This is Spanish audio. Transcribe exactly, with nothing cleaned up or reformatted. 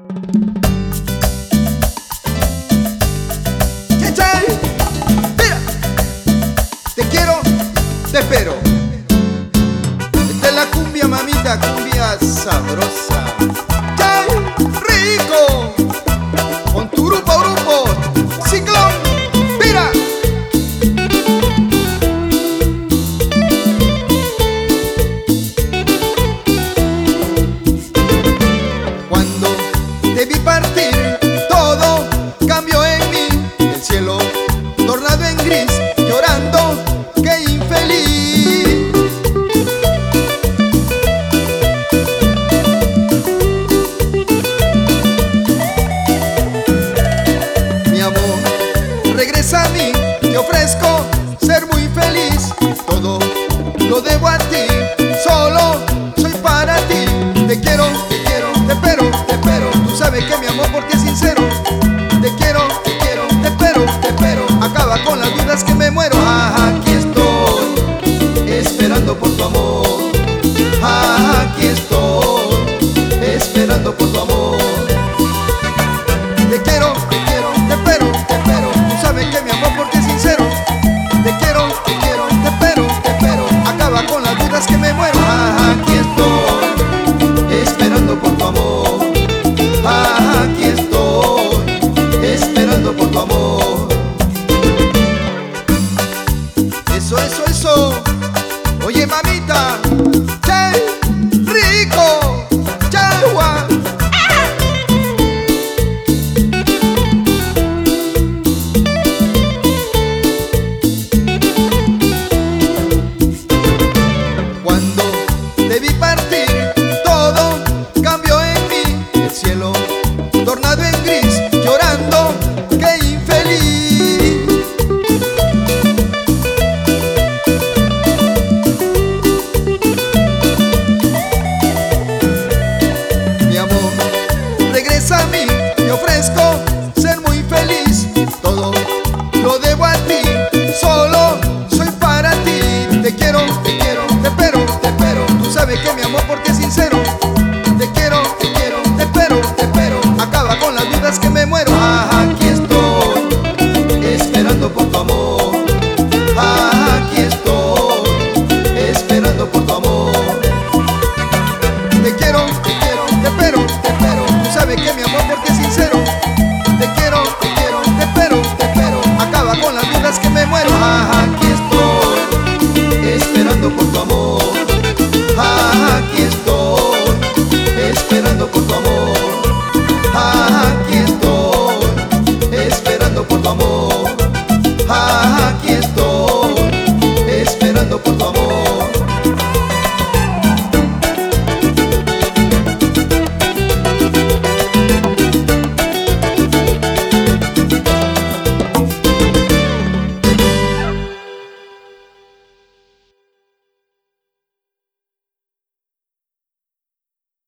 Mira, te quiero, te espero. Esta es la cumbia, mamita, cumbia sabrosa. ¡Chay! ¡Rico! Con tu grupo, grupo Ciclón. Mira. Cuando te vi partir, todo cambió en mí. El cielo tornado en gris, llorando, qué infeliz. Mi amor, regresa a mí, te ofrezco ser muy feliz. Todo lo debo a ti, solo soy para ti. Te quiero, te quiero, te espero, te espero. Tú sabes que mi amor por ti es sincero. Te quiero, te quiero, te espero, te espero. Acaba con las dudas que me muero. Ah, aquí estoy, esperando por tu amor. Ah, aquí estoy, esperando por tu amor. Te quiero, te quiero, te espero, te espero. Tú sabes que mi amor por ti es sincero. Te quiero, te quiero, te espero, te espero. Acaba con las dudas que me muero. Ah, aquí estoy, esperando por tu amor. Ah, aquí estoy, esperando por tu amor. Eso, eso, eso. Oye, mamita, ¡qué rico! ¡Chagua! Cuando te vi partir, todo cambió en mí. El cielo